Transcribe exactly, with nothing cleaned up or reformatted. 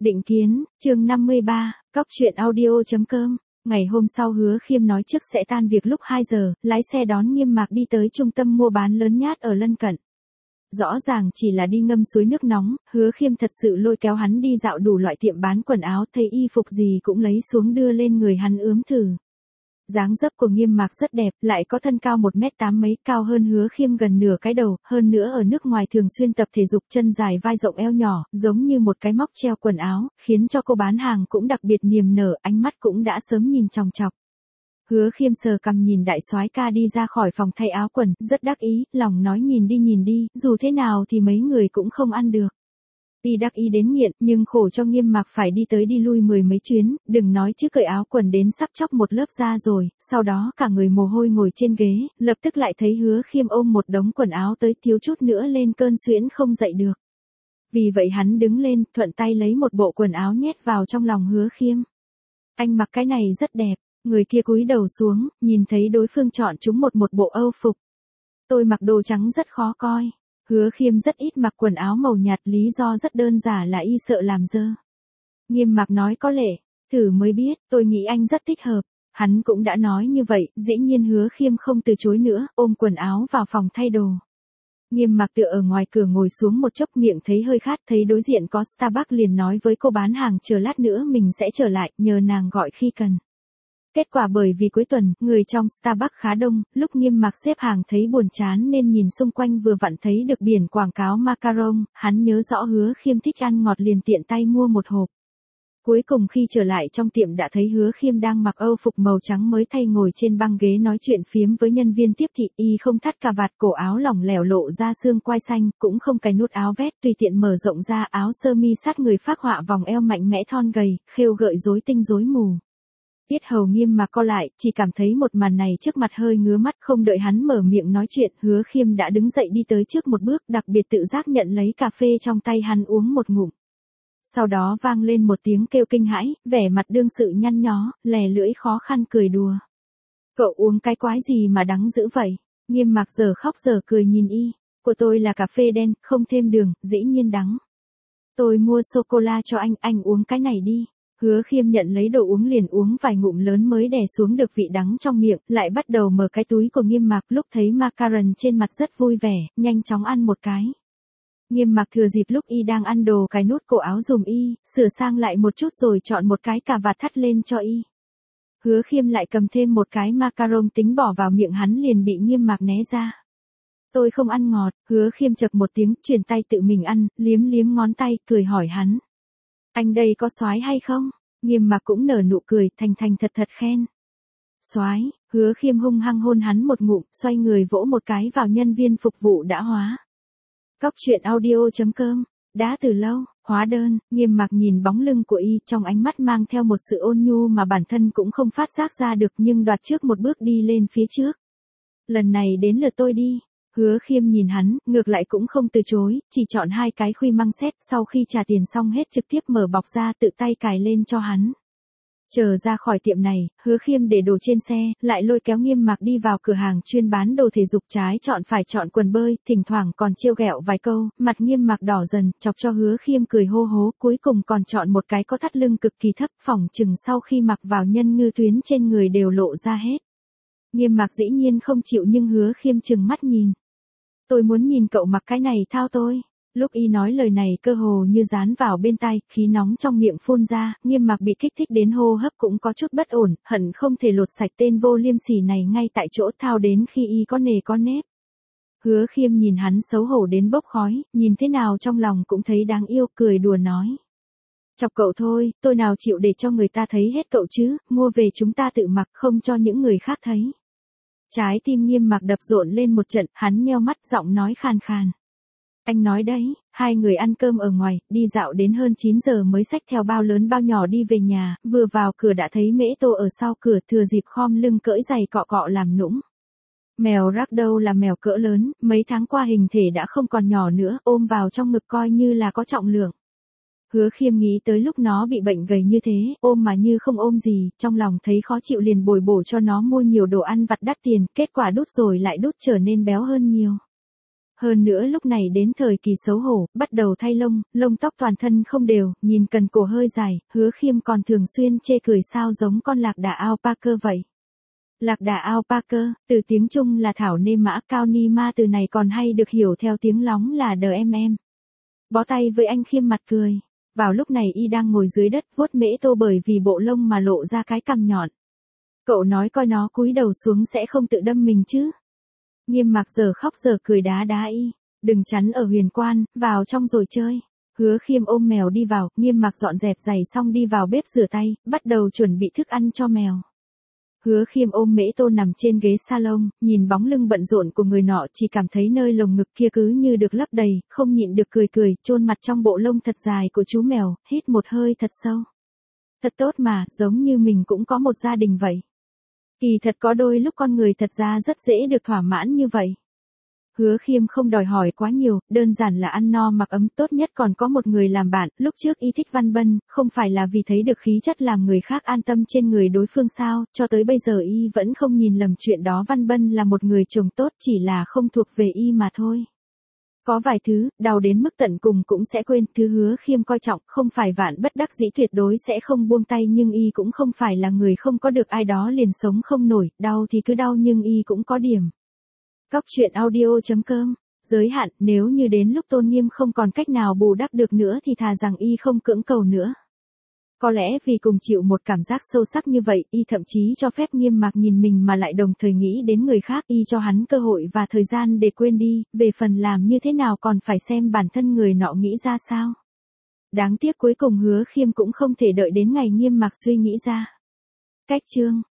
Định kiến, chương năm mươi ba, cóc truyện audio.com. Ngày hôm sau Hứa Khiêm nói trước sẽ tan việc lúc hai giờ, lái xe đón Nghiêm Mạc đi tới trung tâm mua bán lớn nhát ở lân cận. Rõ ràng chỉ là đi ngâm suối nước nóng, Hứa Khiêm thật sự lôi kéo hắn đi dạo đủ loại tiệm bán quần áo, thấy y phục gì cũng lấy xuống đưa lên người hắn ướm thử. Dáng dấp của Nghiêm Mạc rất đẹp, lại có thân cao một mét tám mấy, cao hơn Hứa Khiêm gần nửa cái đầu, hơn nữa ở nước ngoài thường xuyên tập thể dục, chân dài vai rộng eo nhỏ, giống như một cái móc treo quần áo, khiến cho cô bán hàng cũng đặc biệt niềm nở, ánh mắt cũng đã sớm nhìn chòng chọc. Hứa Khiêm sờ cằm nhìn đại soái ca đi ra khỏi phòng thay áo quần, rất đắc ý, lòng nói nhìn đi nhìn đi, dù thế nào thì mấy người cũng không ăn được. Y đắc ý đến nghiện, nhưng khổ cho Nghiêm Mạc phải đi tới đi lui mười mấy chuyến, đừng nói chứ cởi áo quần đến sắp chóc một lớp da rồi, sau đó cả người mồ hôi ngồi trên ghế, lập tức lại thấy Hứa Khiêm ôm một đống quần áo tới, thiếu chút nữa lên cơn suyễn không dậy được. Vì vậy hắn đứng lên, thuận tay lấy một bộ quần áo nhét vào trong lòng Hứa Khiêm. Anh mặc cái này rất đẹp, người kia cúi đầu xuống, nhìn thấy đối phương chọn chúng một một bộ âu phục. Tôi mặc đồ trắng rất khó coi. Hứa Khiêm rất ít mặc quần áo màu nhạt, lý do rất đơn giản là y sợ làm dơ. Nghiêm Mạc nói có lệ, thử mới biết, tôi nghĩ anh rất thích hợp. Hắn cũng đã nói như vậy, dĩ nhiên Hứa Khiêm không từ chối nữa, ôm quần áo vào phòng thay đồ. Nghiêm Mạc tựa ở ngoài cửa ngồi xuống một chốc, miệng thấy hơi khát, thấy đối diện có Starbucks liền nói với cô bán hàng chờ lát nữa mình sẽ trở lại, nhờ nàng gọi khi cần. Kết quả bởi vì cuối tuần, người trong Starbucks khá đông, lúc Nghiêm Mạc xếp hàng thấy buồn chán nên nhìn xung quanh vừa vặn thấy được biển quảng cáo macaron, hắn nhớ rõ Hứa Khiêm thích ăn ngọt liền tiện tay mua một hộp. Cuối cùng khi trở lại trong tiệm đã thấy Hứa Khiêm đang mặc âu phục màu trắng mới thay ngồi trên băng ghế nói chuyện phiếm với nhân viên tiếp thị, y không thắt cà vạt, cổ áo lỏng lẻo lộ ra xương quai xanh, cũng không cài nút áo vest, tùy tiện mở rộng ra, áo sơ mi sát người phác họa vòng eo mạnh mẽ thon gầy, khêu gợi rối tinh rối mù. Yết hầu Nghiêm Mạc co lại, chỉ cảm thấy một màn này trước mặt hơi ngứa mắt, không đợi hắn mở miệng nói chuyện, Hứa Khiêm đã đứng dậy đi tới trước một bước, đặc biệt tự giác nhận lấy cà phê trong tay hắn uống một ngụm. Sau đó vang lên một tiếng kêu kinh hãi, vẻ mặt đương sự nhăn nhó, lè lưỡi khó khăn cười đùa. Cậu uống cái quái gì mà đắng dữ vậy? Nghiêm Mạc giờ khóc giờ cười nhìn y. Của tôi là cà phê đen, không thêm đường, dĩ nhiên đắng. Tôi mua sô-cô-la cho anh, anh uống cái này đi. Hứa Khiêm nhận lấy đồ uống liền uống vài ngụm lớn mới đè xuống được vị đắng trong miệng, lại bắt đầu mở cái túi của Nghiêm Mạc, lúc thấy macaron trên mặt rất vui vẻ, nhanh chóng ăn một cái. Nghiêm Mạc thừa dịp lúc y đang ăn đồ cài nút cổ áo dùm y, sửa sang lại một chút rồi chọn một cái cà vạt thắt lên cho y. Hứa Khiêm lại cầm thêm một cái macaron tính bỏ vào miệng hắn liền bị Nghiêm Mạc né ra. Tôi không ăn ngọt, Hứa Khiêm chậc một tiếng, chuyển tay tự mình ăn, liếm liếm ngón tay, cười hỏi hắn. Anh đây có soái hay không? Nghiêm Mạc cũng nở nụ cười, thành thành thật thật khen. Soái, Hứa Khiêm hung hăng hôn hắn một ngụm, xoay người vỗ một cái vào nhân viên phục vụ đã hóa. Cóc truyện audio.com, đã từ lâu, hóa đơn, Nghiêm Mạc nhìn bóng lưng của y, trong ánh mắt mang theo một sự ôn nhu mà bản thân cũng không phát giác ra được, nhưng đoạt trước một bước đi lên phía trước. Lần này đến lượt tôi đi. Hứa Khiêm nhìn hắn, ngược lại cũng không từ chối, chỉ chọn hai cái khuy măng xét, sau khi trả tiền xong hết trực tiếp mở bọc ra tự tay cài lên cho hắn. Chờ ra khỏi tiệm này, Hứa Khiêm để đồ trên xe, lại lôi kéo Nghiêm Mạc đi vào cửa hàng chuyên bán đồ thể dục, trái chọn phải chọn quần bơi, thỉnh thoảng còn trêu ghẹo vài câu, mặt Nghiêm Mạc đỏ dần, chọc cho Hứa Khiêm cười hô hố, cuối cùng còn chọn một cái có thắt lưng cực kỳ thấp, phỏng chừng sau khi mặc vào nhân ngư tuyến trên người đều lộ ra hết. Nghiêm Mạc dĩ nhiên không chịu nhưng Hứa Khiêm trừng mắt nhìn. Tôi muốn nhìn cậu mặc cái này thao tôi. Lúc y nói lời này cơ hồ như dán vào bên tai, khí nóng trong miệng phun ra, Nghiêm Mạc bị kích thích đến hô hấp cũng có chút bất ổn, hận không thể lột sạch tên vô liêm sỉ này ngay tại chỗ, thao đến khi y có nề có nếp. Hứa Khiêm nhìn hắn xấu hổ đến bốc khói, nhìn thế nào trong lòng cũng thấy đáng yêu, cười đùa nói. Chọc cậu thôi, tôi nào chịu để cho người ta thấy hết cậu chứ, mua về chúng ta tự mặc không cho những người khác thấy. Trái tim Nghiêm Mạc đập rộn lên một trận, hắn nheo mắt giọng nói khàn khàn. Anh nói đấy, hai người ăn cơm ở ngoài, đi dạo đến hơn chín giờ mới xách theo bao lớn bao nhỏ đi về nhà, vừa vào cửa đã thấy Mễ Tô ở sau cửa, thừa dịp khom lưng cỡi giày cọ cọ làm nũng. Mèo Ragdoll là mèo cỡ lớn, mấy tháng qua hình thể đã không còn nhỏ nữa, ôm vào trong ngực coi như là có trọng lượng. Hứa Khiêm nghĩ tới lúc nó bị bệnh gầy như thế, ôm mà như không ôm gì, trong lòng thấy khó chịu liền bồi bổ cho nó mua nhiều đồ ăn vặt đắt tiền, kết quả đút rồi lại đút trở nên béo hơn nhiều. Hơn nữa lúc này đến thời kỳ xấu hổ, bắt đầu thay lông, lông tóc toàn thân không đều, nhìn cần cổ hơi dài, Hứa Khiêm còn thường xuyên chê cười sao giống con lạc đà alpaca vậy. Lạc đà alpaca, từ tiếng Trung là thảo nê mã, cao ni ma từ này còn hay được hiểu theo tiếng lóng là đờ em em. Bó tay với anh Khiêm mặt cười. Vào lúc này y đang ngồi dưới đất vuốt mễ tô bởi vì bộ lông mà lộ ra cái cằm nhọn. Cậu nói coi nó cúi đầu xuống sẽ không tự đâm mình chứ. Nghiêm Mạc giờ khóc giờ cười đá đá y. Đừng chắn ở huyền quan, vào trong rồi chơi. Hứa Khiêm ôm mèo đi vào, Nghiêm Mạc dọn dẹp giày xong đi vào bếp rửa tay, bắt đầu chuẩn bị thức ăn cho mèo. Hứa Khiêm ôm mễ tô nằm trên ghế salon, nhìn bóng lưng bận rộn của người nọ chỉ cảm thấy nơi lồng ngực kia cứ như được lấp đầy, không nhịn được cười cười, chôn mặt trong bộ lông thật dài của chú mèo, hít một hơi thật sâu. Thật tốt mà, giống như mình cũng có một gia đình vậy. Kỳ thật có đôi lúc con người thật ra rất dễ được thỏa mãn như vậy. Hứa Khiêm không đòi hỏi quá nhiều, đơn giản là ăn no mặc ấm, tốt nhất còn có một người làm bạn. Lúc trước y thích Văn Bân, không phải là vì thấy được khí chất làm người khác an tâm trên người đối phương sao, cho tới bây giờ y vẫn không nhìn lầm chuyện đó. Văn Bân là một người chồng tốt, chỉ là không thuộc về y mà thôi. Có vài thứ, đau đến mức tận cùng cũng sẽ quên, thứ Hứa Khiêm coi trọng, không phải vạn bất đắc dĩ tuyệt đối sẽ không buông tay, nhưng y cũng không phải là người không có được ai đó liền sống không nổi, đau thì cứ đau nhưng y cũng có điểm. Cóc truyện audio chấm com. Giới hạn, nếu như đến lúc tôn nghiêm không còn cách nào bù đắp được nữa thì thà rằng y không cưỡng cầu nữa. Có lẽ vì cùng chịu một cảm giác sâu sắc như vậy, y thậm chí cho phép Nghiêm Mạc nhìn mình mà lại đồng thời nghĩ đến người khác, y cho hắn cơ hội và thời gian để quên đi, về phần làm như thế nào còn phải xem bản thân người nọ nghĩ ra sao. Đáng tiếc cuối cùng Hứa Khiêm cũng không thể đợi đến ngày Nghiêm Mạc suy nghĩ ra. Cách chương